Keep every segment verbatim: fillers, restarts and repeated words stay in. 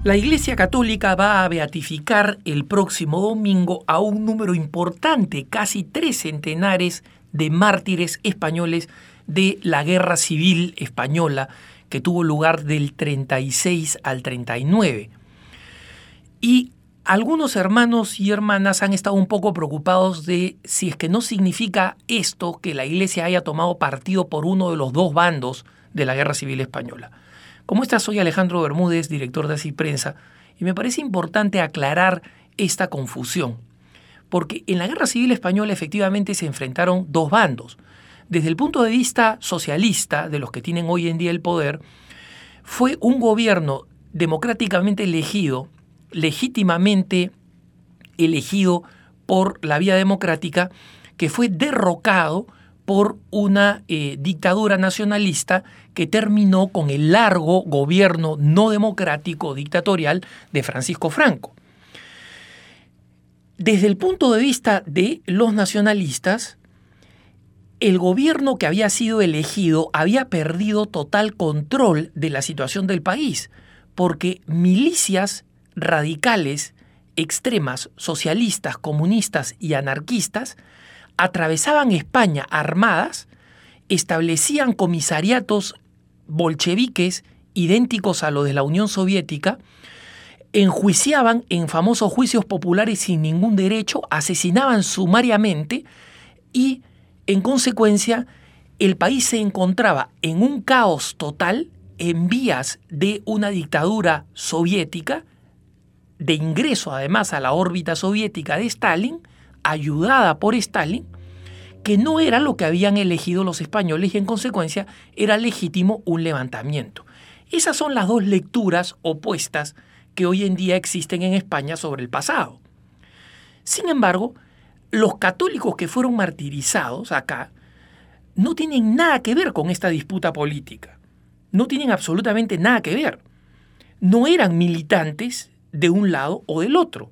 La Iglesia Católica va a beatificar el próximo domingo a un número importante, casi tres centenares de mártires españoles de la Guerra Civil Española, que tuvo lugar del treinta y seis al treinta y nueve. Y algunos hermanos y hermanas han estado un poco preocupados de si es que no significa esto que la Iglesia haya tomado partido por uno de los dos bandos de la Guerra Civil Española. Como estás, soy Alejandro Bermúdez, director de Así Prensa, y me parece importante aclarar esta confusión, porque en la Guerra Civil Española efectivamente se enfrentaron dos bandos. Desde el punto de vista socialista, de los que tienen hoy en día el poder, fue un gobierno democráticamente elegido, legítimamente elegido por la vía democrática, que fue derrocado por una eh, dictadura nacionalista que terminó con el largo gobierno no democrático dictatorial de Francisco Franco. Desde el punto de vista de los nacionalistas, el gobierno que había sido elegido había perdido total control de la situación del país, porque milicias radicales, extremas, socialistas, comunistas y anarquistas atravesaban España armadas, establecían comisariatos bolcheviques idénticos a los de la Unión Soviética, enjuiciaban en famosos juicios populares sin ningún derecho, asesinaban sumariamente y, en consecuencia, el país se encontraba en un caos total en vías de una dictadura soviética, de ingreso además a la órbita soviética de Stalin, ayudada por Stalin, que no era lo que habían elegido los españoles y en consecuencia era legítimo un levantamiento. Esas son las dos lecturas opuestas que hoy en día existen en España sobre el pasado. Sin embargo, los católicos que fueron martirizados acá no tienen nada que ver con esta disputa política. No tienen absolutamente nada que ver. No eran militantes de un lado o del otro.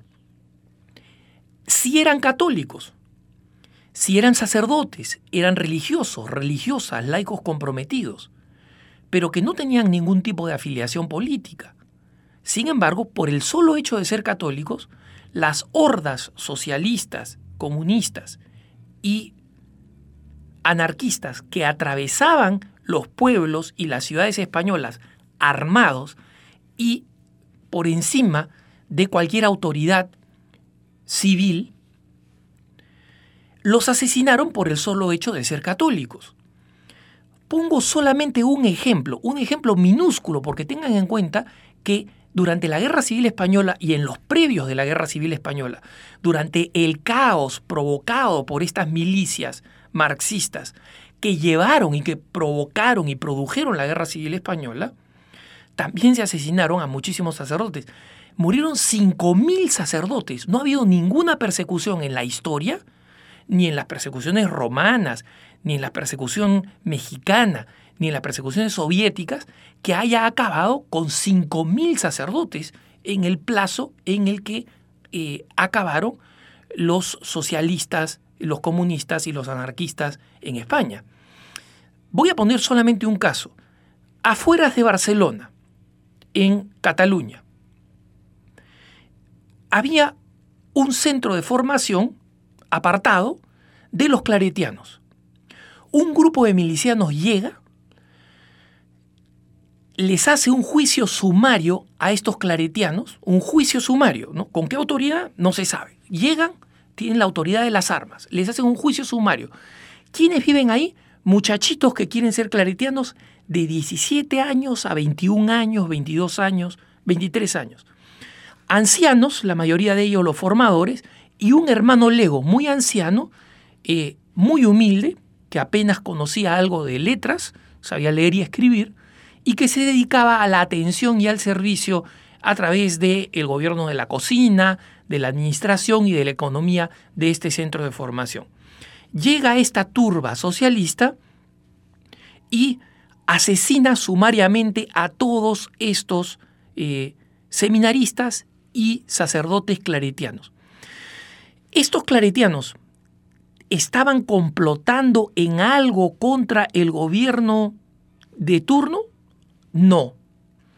Si eran católicos, si eran sacerdotes, eran religiosos, religiosas, laicos comprometidos, pero que no tenían ningún tipo de afiliación política. Sin embargo, por el solo hecho de ser católicos, las hordas socialistas, comunistas y anarquistas que atravesaban los pueblos y las ciudades españolas armados y por encima de cualquier autoridad civil, los asesinaron por el solo hecho de ser católicos. Pongo solamente un ejemplo, un ejemplo minúsculo, porque tengan en cuenta que durante la Guerra Civil Española y en los previos de la Guerra Civil Española, durante el caos provocado por estas milicias marxistas que llevaron y que provocaron y produjeron la Guerra Civil Española, también se asesinaron a muchísimos sacerdotes. Murieron cinco mil sacerdotes. No ha habido ninguna persecución en la historia, ni en las persecuciones romanas, ni en la persecución mexicana, ni en las persecuciones soviéticas, que haya acabado con cinco mil sacerdotes en el plazo en el que eh, acabaron los socialistas, los comunistas y los anarquistas en España. Voy a poner solamente un caso. Afueras de Barcelona, en Cataluña, había un centro de formación apartado de los claretianos. Un grupo de milicianos llega, les hace un juicio sumario a estos claretianos, un juicio sumario, ¿no? ¿Con qué autoridad? No se sabe. Llegan, tienen la autoridad de las armas, les hacen un juicio sumario. ¿Quiénes viven ahí? Muchachitos que quieren ser claretianos de diecisiete años a veintiún años, veintidós años, veintitrés años. Ancianos, la mayoría de ellos los formadores, y un hermano lego muy anciano, eh, muy humilde, que apenas conocía algo de letras, sabía leer y escribir, y que se dedicaba a la atención y al servicio a través del gobierno de la cocina, de la administración y de la economía de este centro de formación. Llega esta turba socialista y asesina sumariamente a todos estos eh, seminaristas y sacerdotes claretianos. Estos claretianos estaban complotando en algo contra el gobierno de turno. No.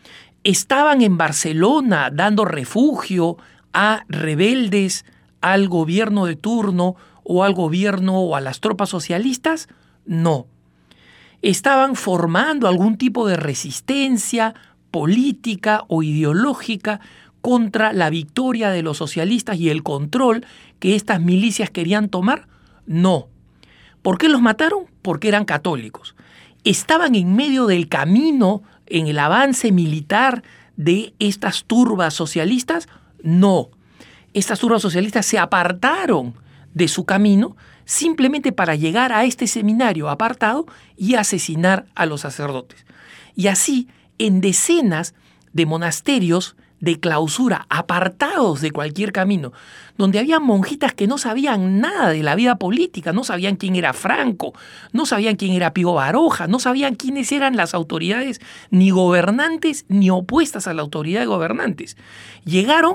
estaban en Barcelona dando refugio a rebeldes, al gobierno de turno o al gobierno o a las tropas socialistas? No. ¿Estaban formando algún tipo de resistencia política o ideológica contra la victoria de los socialistas y el control que estas milicias querían tomar? No. ¿Por qué los mataron? Porque eran católicos. ¿Estaban en medio del camino en el avance militar de estas turbas socialistas? No. Estas turbas socialistas se apartaron de su camino simplemente para llegar a este seminario apartado y asesinar a los sacerdotes. Y así, en decenas de monasterios de clausura, apartados de cualquier camino, donde había monjitas que no sabían nada de la vida política, no sabían quién era Franco, no sabían quién era Pío Baroja, no sabían quiénes eran las autoridades ni gobernantes ni opuestas a la autoridad de gobernantes. Llegaron,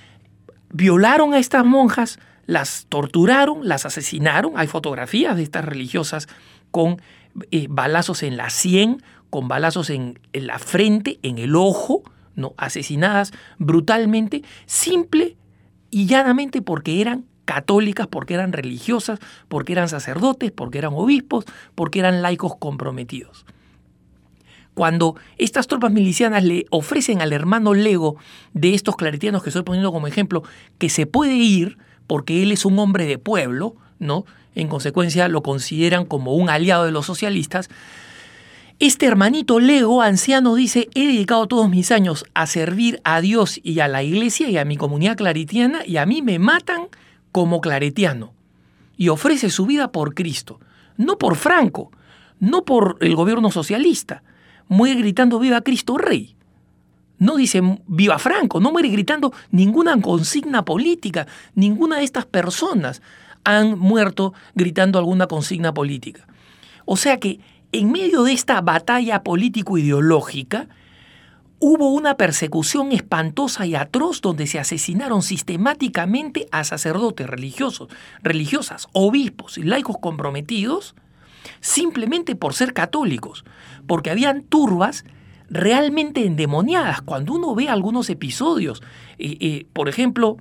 violaron a estas monjas, las torturaron, las asesinaron. Hay fotografías de estas religiosas con eh, balazos en la sien, con balazos en, en la frente, en el ojo, ¿no? Asesinadas brutalmente, simple y llanamente porque eran católicas, porque eran religiosas, porque eran sacerdotes, porque eran obispos, porque eran laicos comprometidos. Cuando estas tropas milicianas le ofrecen al hermano Lego de estos claretianos que estoy poniendo como ejemplo, que se puede ir porque él es un hombre de pueblo, ¿no? En consecuencia lo consideran como un aliado de los socialistas. Este hermanito Lego, anciano, dice: he dedicado todos mis años a servir a Dios y a la iglesia y a mi comunidad claretiana, y a mí me matan como claretiano. Y ofrece su vida por Cristo, no por Franco, no por el gobierno socialista. Muere gritando: viva Cristo Rey. No dice viva Franco, no muere gritando ninguna consigna política. Ninguna de estas personas han muerto gritando alguna consigna política. O sea que en medio de esta batalla político-ideológica hubo una persecución espantosa y atroz donde se asesinaron sistemáticamente a sacerdotes religiosos, religiosas, obispos y laicos comprometidos simplemente por ser católicos, porque habían turbas realmente endemoniadas. Cuando uno ve algunos episodios, eh, eh, por ejemplo,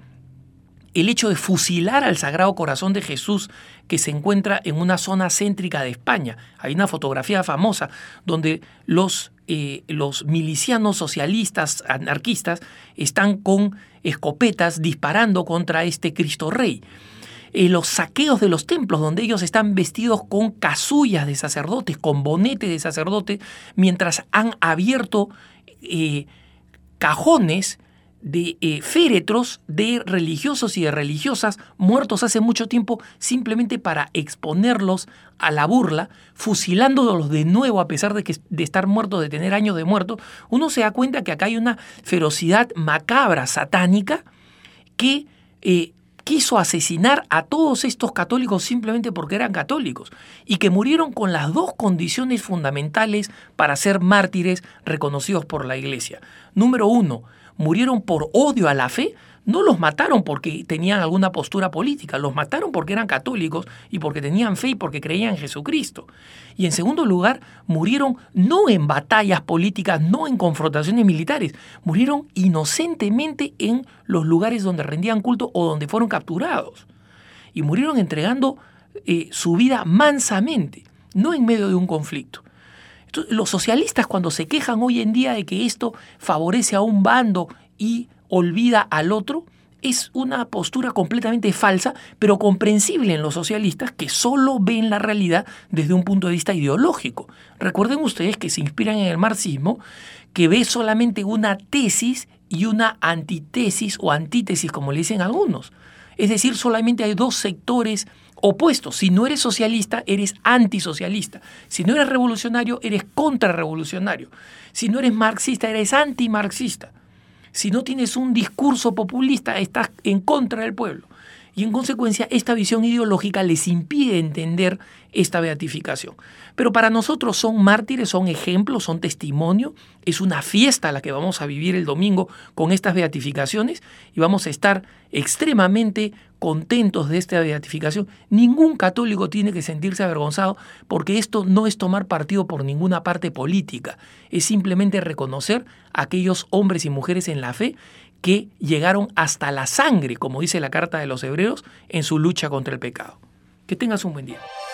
el hecho de fusilar al Sagrado Corazón de Jesús que se encuentra en una zona céntrica de España. Hay una fotografía famosa donde los, eh, los milicianos socialistas, anarquistas, están con escopetas disparando contra este Cristo Rey. Eh, los saqueos de los templos, donde ellos están vestidos con casullas de sacerdotes, con bonete de sacerdote, mientras han abierto eh, cajones de eh, féretros de religiosos y de religiosas muertos hace mucho tiempo, simplemente para exponerlos a la burla, fusilándolos de nuevo a pesar de, que, de estar muertos, de tener años de muertos. Uno se da cuenta que acá hay una ferocidad macabra, satánica, que eh, quiso asesinar a todos estos católicos simplemente porque eran católicos y que murieron con las dos condiciones fundamentales para ser mártires reconocidos por la Iglesia. Número uno, murieron por odio a la fe. No los mataron porque tenían alguna postura política, los mataron porque eran católicos y porque tenían fe y porque creían en Jesucristo. Y en segundo lugar, murieron no en batallas políticas, no en confrontaciones militares, murieron inocentemente en los lugares donde rendían culto o donde fueron capturados. Y murieron entregando eh, su vida mansamente, no en medio de un conflicto. Entonces, los socialistas, cuando se quejan hoy en día de que esto favorece a un bando y olvida al otro, es una postura completamente falsa, pero comprensible en los socialistas que solo ven la realidad desde un punto de vista ideológico. Recuerden ustedes que se inspiran en el marxismo, que ve solamente una tesis y una antitesis o antítesis, como le dicen algunos. Es decir, solamente hay dos sectores opuestos. Si no eres socialista, eres antisocialista. Si no eres revolucionario, eres contrarrevolucionario. Si no eres marxista, eres antimarxista. Si no tienes un discurso populista, estás en contra del pueblo. Y en consecuencia, esta visión ideológica les impide entender esta beatificación. Pero para nosotros son mártires, son ejemplos, son testimonio. Es una fiesta la que vamos a vivir el domingo con estas beatificaciones y vamos a estar extremadamente contentos de esta beatificación. Ningún católico tiene que sentirse avergonzado porque esto no es tomar partido por ninguna parte política. Es simplemente reconocer a aquellos hombres y mujeres en la fe que llegaron hasta la sangre, como dice la carta de los Hebreos, en su lucha contra el pecado. Que tengas un buen día.